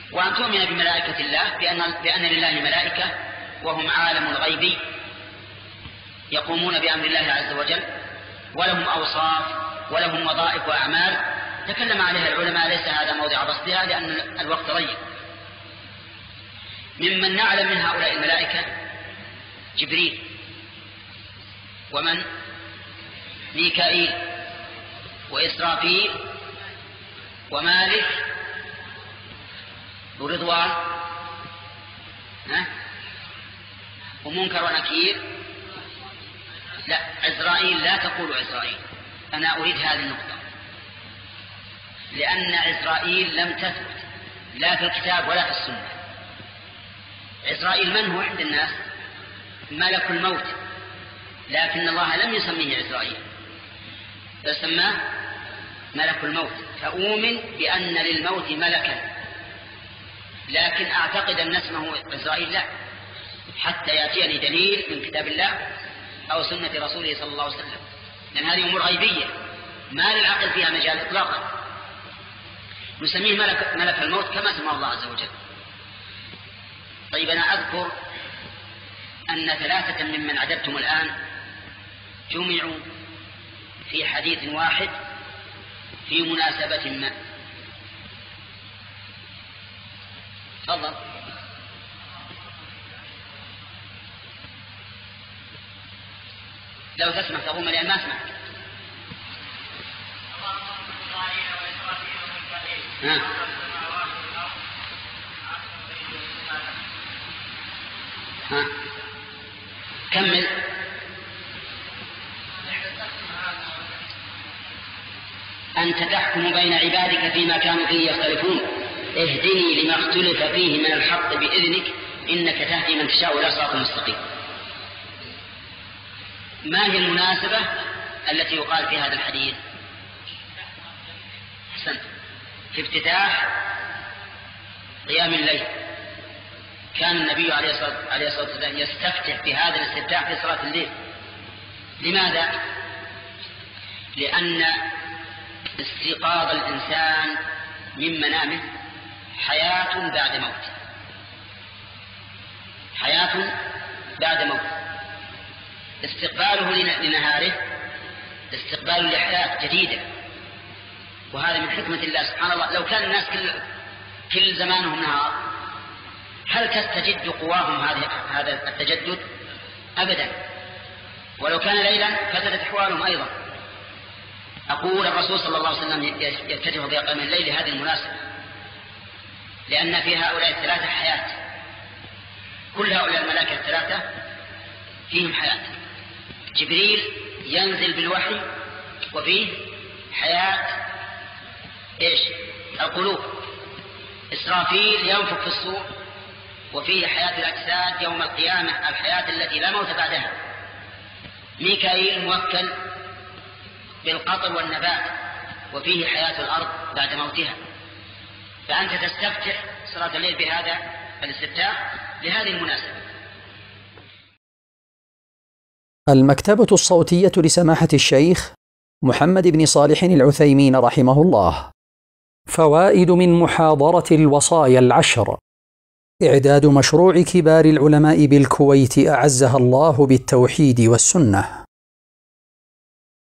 وأن تؤمن بملائكة الله بأن لله ملائكة وهم عالم الغيب يقومون بأمر الله عز وجل، ولهم أوصاف ولهم وظائف وأعمال تكلم عليها العلماء، ليس هذا موضع بسطها لأن الوقت ضيق. ممن نعلم من هؤلاء الملائكة جبريل، ومن ميكائيل وإسرافيل ومالك ورضوان ومنكر ونكير. لا، عزرائيل لا تقول عزرائيل، أنا أريد هذه النقطة، لأن عزرائيل لم تثبت لا في الكتاب ولا في السنة. عزرائيل من هو عند الناس؟ ملك الموت، لكن الله لم يسميه عزرائيل بل سماه ملك الموت، فأؤمن بأن للموت ملكا، لكن أعتقد أن اسمه عزرائيل لا، حتى يأتيني دليل من كتاب الله أو سنة رسوله صلى الله عليه وسلم، لأن هذه أمور غيبية ما للعقل فيها مجال إطلاقا. نسميه ملك الموت كما سماه الله عز وجل. طيب، أنا أذكر أن 3 ممن عددتم الآن جمعوا في حديث واحد في مناسبة ما. تفضل. لو تسمع تقوم، لأن ما سمعت. كمل. أنت تحكم بين عبادك فيما كانوا فيه يختلفون، اهدني لما اختلف فيه من الحق بإذنك إنك تهدي من تشاء إلى صراط مستقيم. ما هي المناسبة التي يقال في هذا الحديث؟ أحسنت، في افتتاح قيام الليل كان النبي عليه الصلاة والسلام يستفتح بهذا الاستفتاح في صلاة الليل. لماذا؟ لأن استيقاظ الإنسان من منامه حياة بعد موت، حياة بعد موت. استقباله لنهاره استقبال لحياة جديدة، وهذا من حكمة الله سبحانه الله. لو كان الناس كل زمانهم نهار، هل تستجد قواهم هذا التجدد؟ أبدا. ولو كان ليلا فسدت أحوالهم أيضا. أقول الرسول صلى الله عليه وسلم يتجه بقيام الليل لهذه المناسبة، لأن في هؤلاء 3 حياة، كل هؤلاء الملائكة 3 فيهم حياة. جبريل ينزل بالوحي وفيه حياة القلوب. إسرافيل ينفخ في الصور وفيه حياة الأجساد يوم القيامة، الحياة التي لا موت بعدها. ميكائيل موكل بالقطر والنبات وفيه حياة الأرض بعد موتها. فأنت تستفتح صلاة الليل بهذا الاستفتاح لهذه المناسبة. المكتبة الصوتية لسماحة الشيخ محمد بن صالح العثيمين رحمه الله. فوائد من محاضرة الوصايا 10. إعداد مشروع كبار العلماء بالكويت أعزها الله بالتوحيد والسنة.